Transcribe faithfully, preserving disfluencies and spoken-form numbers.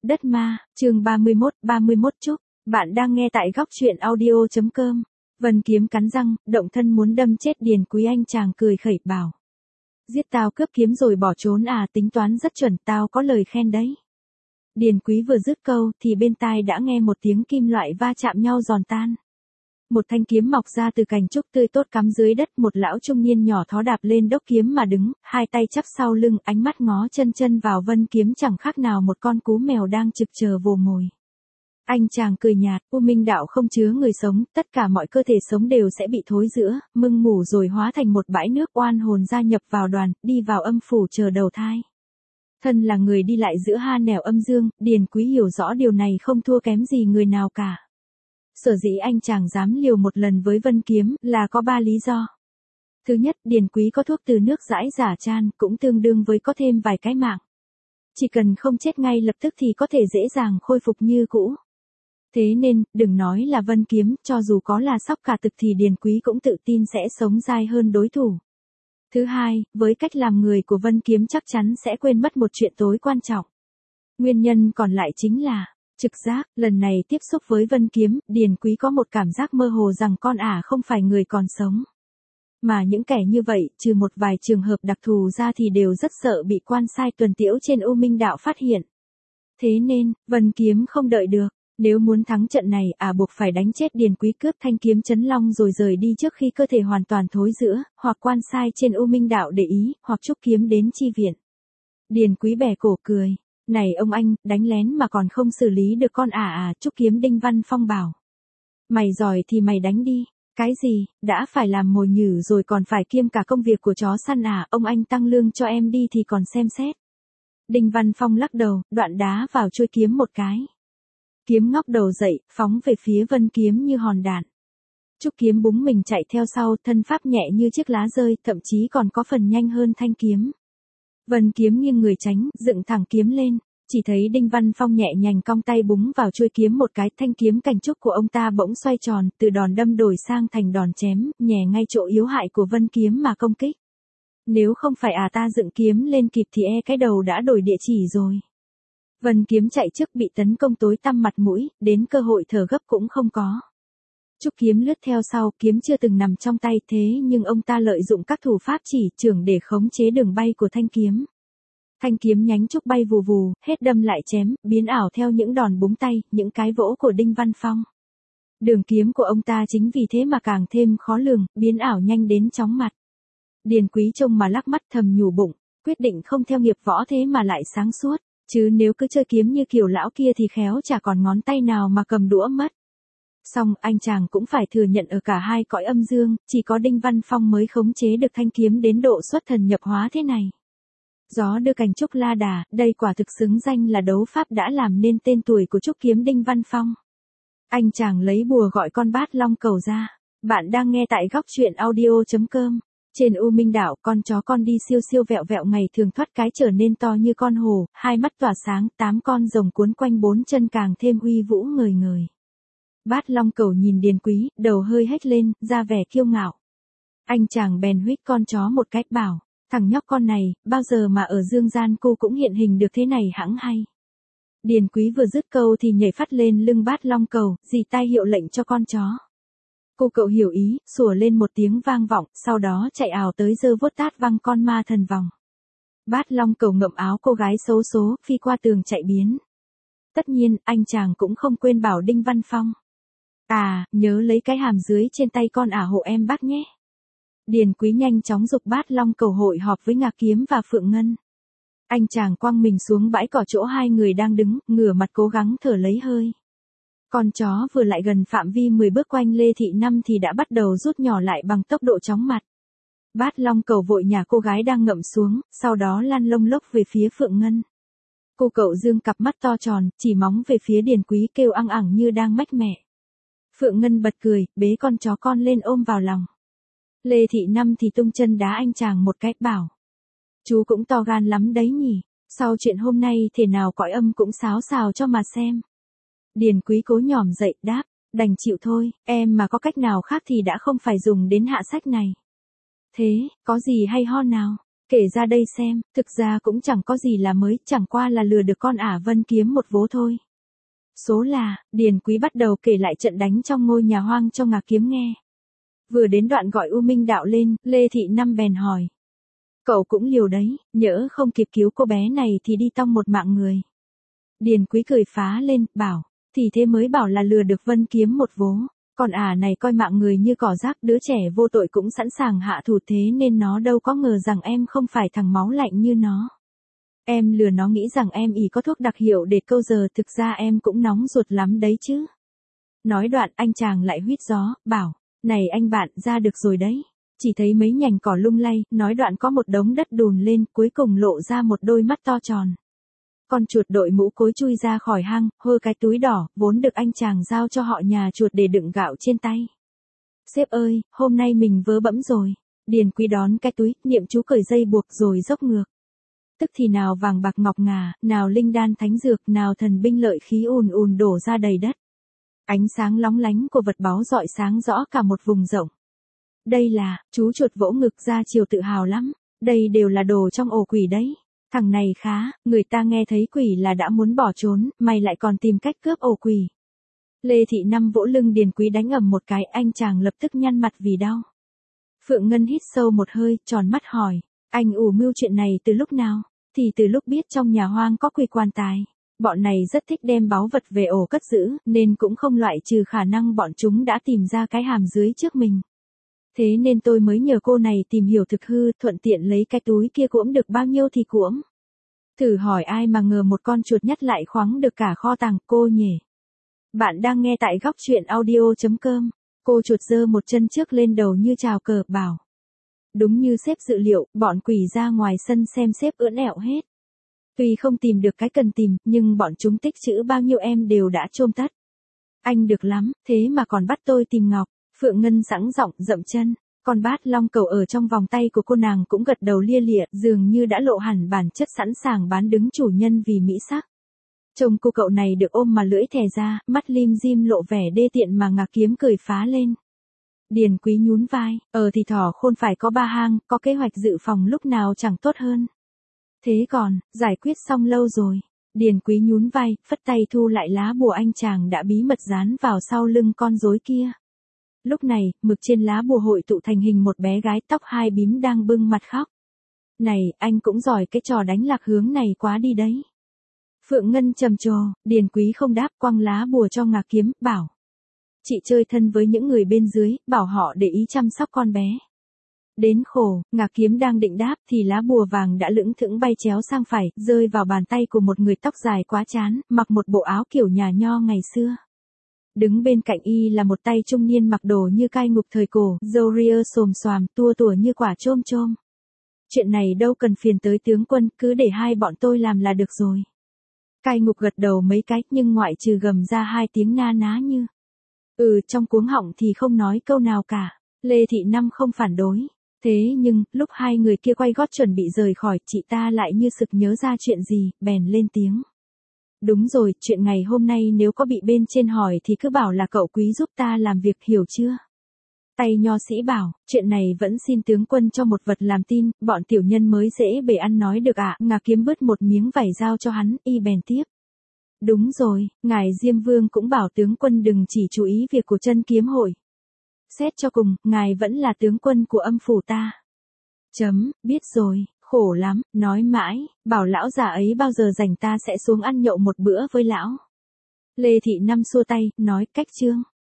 Đất ma, chương ba mươi mốt, ba mươi mốt chúc. Bạn đang nghe tại góc truyện audio chấm com. Vân Kiếm cắn răng, động thân muốn đâm chết Điền Quý. Anh chàng cười khẩy bảo. Giết tao cướp kiếm rồi bỏ trốn à, tính toán rất chuẩn, tao có lời khen đấy. Điền Quý vừa dứt câu thì bên tai đã nghe một tiếng kim loại va chạm nhau giòn tan. Một thanh kiếm mọc ra từ cành trúc tươi tốt cắm dưới đất, một lão trung niên nhỏ thó đạp lên đốc kiếm mà đứng, hai tay chắp sau lưng, ánh mắt ngó chân chân vào Vân Kiếm chẳng khác nào một con cú mèo đang trực chờ vồ mồi. Anh chàng cười nhạt, U Minh đạo không chứa người sống, tất cả mọi cơ thể sống đều sẽ bị thối rữa, mưng mủ rồi hóa thành một bãi nước, oan hồn gia nhập vào đoàn, đi vào âm phủ chờ đầu thai. Thân là người đi lại giữa hai nẻo âm dương, Điền Quý hiểu rõ điều này không thua kém gì người nào cả. Sở dĩ anh chàng dám liều một lần với Vân Kiếm là có ba lý do. Thứ nhất, Điền Quý có thuốc từ nước dãi giả chan, cũng tương đương với có thêm vài cái mạng. Chỉ cần không chết ngay lập tức thì có thể dễ dàng khôi phục như cũ. Thế nên, đừng nói là Vân Kiếm, cho dù có là sóc cả thực thì Điền Quý cũng tự tin sẽ sống dai hơn đối thủ. Thứ hai, với cách làm người của Vân Kiếm chắc chắn sẽ quên mất một chuyện tối quan trọng. Nguyên nhân còn lại chính là trực giác. Lần này tiếp xúc với Vân Kiếm, Điền Quý có một cảm giác mơ hồ rằng con ả không phải người còn sống. Mà những kẻ như vậy, trừ một vài trường hợp đặc thù ra thì đều rất sợ bị quan sai tuần tiễu trên U Minh đạo phát hiện. Thế nên, Vân Kiếm không đợi được. Nếu muốn thắng trận này, ả buộc phải đánh chết Điền Quý, cướp thanh kiếm chấn long rồi rời đi trước khi cơ thể hoàn toàn thối rữa, hoặc quan sai trên U Minh đạo để ý, hoặc trúc kiếm đến chi viện. Điền Quý bẻ cổ cười. Này ông anh, đánh lén mà còn không xử lý được con ả à, trúc kiếm Đinh Văn Phong bảo. Mày giỏi thì mày đánh đi. Cái gì, đã phải làm mồi nhử rồi còn phải kiêm cả công việc của chó săn à, ông anh tăng lương cho em đi thì còn xem xét. Đinh Văn Phong lắc đầu, đoạn đá vào chuôi kiếm một cái. Kiếm ngóc đầu dậy, phóng về phía Vân Kiếm như hòn đạn. Trúc kiếm búng mình chạy theo sau, thân pháp nhẹ như chiếc lá rơi, thậm chí còn có phần nhanh hơn thanh kiếm. Vân Kiếm nghiêng người tránh, dựng thẳng kiếm lên, chỉ thấy Đinh Văn Phong nhẹ nhàng cong tay búng vào chuôi kiếm một cái, thanh kiếm cành trúc của ông ta bỗng xoay tròn, từ đòn đâm đổi sang thành đòn chém, nhè ngay chỗ yếu hại của Vân Kiếm mà công kích. Nếu không phải à ta dựng kiếm lên kịp thì e cái đầu đã đổi địa chỉ rồi. Vân Kiếm chạy trước bị tấn công tối tăm mặt mũi, đến cơ hội thở gấp cũng không có. Trúc kiếm lướt theo sau, kiếm chưa từng nằm trong tay thế nhưng ông ta lợi dụng các thủ pháp chỉ trưởng để khống chế đường bay của thanh kiếm. Thanh kiếm nhánh trúc bay vù vù, hết đâm lại chém, biến ảo theo những đòn búng tay, những cái vỗ của Đinh Văn Phong. Đường kiếm của ông ta chính vì thế mà càng thêm khó lường, biến ảo nhanh đến chóng mặt. Điền Quý trông mà lắc mắt thầm nhủ bụng, quyết định không theo nghiệp võ thế mà lại sáng suốt, chứ nếu cứ chơi kiếm như kiểu lão kia thì khéo chả còn ngón tay nào mà cầm đũa mất. Song anh chàng cũng phải thừa nhận ở cả hai cõi âm dương, chỉ có Đinh Văn Phong mới khống chế được thanh kiếm đến độ xuất thần nhập hóa thế này. Gió đưa cành trúc la đà, đây quả thực xứng danh là đấu pháp đã làm nên tên tuổi của trúc kiếm Đinh Văn Phong. Anh chàng lấy bùa gọi con bát long cầu ra. Bạn đang nghe tại góc truyện audio chấm com. Trên U Minh đạo, con chó con đi siêu siêu vẹo vẹo ngày thường thoát cái trở nên to như con hổ, hai mắt tỏa sáng, tám con rồng cuốn quanh bốn chân càng thêm uy vũ ngời ngời. Bát long cầu nhìn Điền Quý, đầu hơi hếch lên, ra vẻ kiêu ngạo. Anh chàng bèn huýt con chó một cách bảo, thằng nhóc con này, bao giờ mà ở dương gian cô cũng hiện hình được thế này hẵng hay. Điền Quý vừa dứt câu thì nhảy phát lên lưng bát long cầu, dì tai hiệu lệnh cho con chó. Cô cậu hiểu ý, sủa lên một tiếng vang vọng, sau đó chạy ào tới giơ vuốt tát văng con ma thần vòng. Bát long cầu ngậm áo cô gái xấu số, phi qua tường chạy biến. Tất nhiên, anh chàng cũng không quên bảo Đinh Văn Phong. À, nhớ lấy cái hàm dưới trên tay con ả hộ em bác nhé. Điền Quý nhanh chóng giục bát long cầu hội họp với Ngạc Kiếm và Phượng Ngân. Anh chàng quăng mình xuống bãi cỏ chỗ hai người đang đứng, ngửa mặt cố gắng thở lấy hơi. Con chó vừa lại gần phạm vi mười bước quanh Lê Thị Năm thì đã bắt đầu rút nhỏ lại bằng tốc độ chóng mặt. Bát long cầu vội nhả cô gái đang ngậm xuống, sau đó lăn lông lốc về phía Phượng Ngân. Cô cậu dương cặp mắt to tròn, chỉ móng về phía Điền Quý kêu ăng ẳng như đang mách mẹ. Phượng Ngân bật cười, bế con chó con lên ôm vào lòng. Lê Thị Năm thì tung chân đá anh chàng một cái bảo. Chú cũng to gan lắm đấy nhỉ, sau chuyện hôm nay thể nào cõi âm cũng xáo xào cho mà xem. Điền Quý cố nhỏm dậy, đáp, đành chịu thôi, em mà có cách nào khác thì đã không phải dùng đến hạ sách này. Thế, có gì hay ho nào? Kể ra đây xem, thực ra cũng chẳng có gì là mới, chẳng qua là lừa được con ả Vân Kiếm một vố thôi. Số là, Điền Quý bắt đầu kể lại trận đánh trong ngôi nhà hoang cho Ngạc Kiếm nghe. Vừa đến đoạn gọi U Minh Đạo lên, Lê Thị Năm bèn hỏi. Cậu cũng liều đấy, nhỡ không kịp cứu cô bé này thì đi tong một mạng người. Điền Quý cười phá lên, bảo, thì thế mới bảo là lừa được Vân Kiếm một vố. Còn ả này coi mạng người như cỏ rác, đứa trẻ vô tội cũng sẵn sàng hạ thủ, thế nên nó đâu có ngờ rằng em không phải thằng máu lạnh như nó. Em lừa nó nghĩ rằng em ỷ có thuốc đặc hiệu để câu giờ, thực ra em cũng nóng ruột lắm đấy chứ. Nói đoạn anh chàng lại huýt gió, bảo, này anh bạn, ra được rồi đấy. Chỉ thấy mấy nhành cỏ lung lay, nói đoạn có một đống đất đùn lên, cuối cùng lộ ra một đôi mắt to tròn. Con chuột đội mũ cối chui ra khỏi hang, hơ cái túi đỏ, vốn được anh chàng giao cho họ nhà chuột để đựng gạo trên tay. Sếp ơi, hôm nay mình vớ bẫm rồi. Điền Quý đón cái túi, niệm chú cởi dây buộc rồi dốc ngược. Tức thì nào vàng bạc ngọc ngà, nào linh đan thánh dược, nào thần binh lợi khí ùn ùn đổ ra đầy đất. Ánh sáng lóng lánh của vật báu rọi sáng rõ cả một vùng rộng. Đây là, chú chuột vỗ ngực ra chiều tự hào lắm, đây đều là đồ trong ổ quỷ đấy. Thằng này khá, người ta nghe thấy quỷ là đã muốn bỏ trốn, mày lại còn tìm cách cướp ổ quỷ. Lê Thị Năm vỗ lưng Điền Quý đánh ầm một cái, anh chàng lập tức nhăn mặt vì đau. Phượng Ngân hít sâu một hơi, tròn mắt hỏi, anh ủ mưu chuyện này từ lúc nào? Thì từ lúc biết trong nhà hoang có quỷ quan tài. Bọn này rất thích đem báu vật về ổ cất giữ, nên cũng không loại trừ khả năng bọn chúng đã tìm ra cái hàm dưới trước mình. Thế nên tôi mới nhờ cô này tìm hiểu thực hư, thuận tiện lấy cái túi kia cuỗm được bao nhiêu thì cuỗm. Thử hỏi ai mà ngờ một con chuột nhắt lại khoáng được cả kho tàng, cô nhỉ. Bạn đang nghe tại góc truyện audio chấm com. Cô chuột giơ một chân trước lên đầu như chào cờ, bảo. Đúng như sếp dự liệu, bọn quỷ ra ngoài sân xem sếp ưỡn ẹo hết. Tuy không tìm được cái cần tìm, nhưng bọn chúng tích trữ bao nhiêu em đều đã chôm tất. Anh được lắm, thế mà còn bắt tôi tìm ngọc. Phượng Ngân sẵn giọng, dậm chân. Con bát long cầu ở trong vòng tay của cô nàng cũng gật đầu lia lịa, dường như đã lộ hẳn bản chất sẵn sàng bán đứng chủ nhân vì mỹ sắc. Trông cô cậu này được ôm mà lưỡi thè ra, mắt lim dim lộ vẻ đê tiện mà Ngạc Kiếm cười phá lên. Điền Quý nhún vai, ờ thì thỏ khôn phải có ba hang, có kế hoạch dự phòng lúc nào chẳng tốt hơn. Thế còn, giải quyết xong lâu rồi. Điền Quý nhún vai, phất tay thu lại lá bùa anh chàng đã bí mật dán vào sau lưng con rối kia. Lúc này, mực trên lá bùa hội tụ thành hình một bé gái tóc hai bím đang bưng mặt khóc. Này, anh cũng giỏi cái trò đánh lạc hướng này quá đi đấy. Phượng Ngân trầm trồ, Điền Quý không đáp, quăng lá bùa cho Ngạc Kiếm, bảo. Chị chơi thân với những người bên dưới, bảo họ để ý chăm sóc con bé. Đến khổ, Ngạc Kiếm đang định đáp thì lá bùa vàng đã lững thững bay chéo sang phải, rơi vào bàn tay của một người tóc dài quá chán, mặc một bộ áo kiểu nhà nho ngày xưa. Đứng bên cạnh y là một tay trung niên mặc đồ như cai ngục thời cổ, râu ria xồm xoàm, tua tủa như quả chôm chôm. Chuyện này đâu cần phiền tới tướng quân, cứ để hai bọn tôi làm là được rồi. Cai ngục gật đầu mấy cái, nhưng ngoại trừ gầm ra hai tiếng na ná như. Ừ, trong cuống họng thì không nói câu nào cả. Lê Thị Năm không phản đối. Thế nhưng, lúc hai người kia quay gót chuẩn bị rời khỏi, chị ta lại như sực nhớ ra chuyện gì, bèn lên tiếng. Đúng rồi, chuyện ngày hôm nay nếu có bị bên trên hỏi thì cứ bảo là cậu Quý giúp ta làm việc, hiểu chưa? Tay nho sĩ bảo, chuyện này vẫn xin tướng quân cho một vật làm tin, bọn tiểu nhân mới dễ bề ăn nói được ạ. À? Ngạc Kiếm bứt một miếng vải giao cho hắn, y bèn tiếp. Đúng rồi, ngài Diêm Vương cũng bảo tướng quân đừng chỉ chú ý việc của chân kiếm hội. Xét cho cùng, ngài vẫn là tướng quân của âm phủ ta. Chấm, biết rồi, khổ lắm, nói mãi, bảo lão già ấy bao giờ rảnh ta sẽ xuống ăn nhậu một bữa với lão. Lê Thị Năm xua tay, nói cách trương.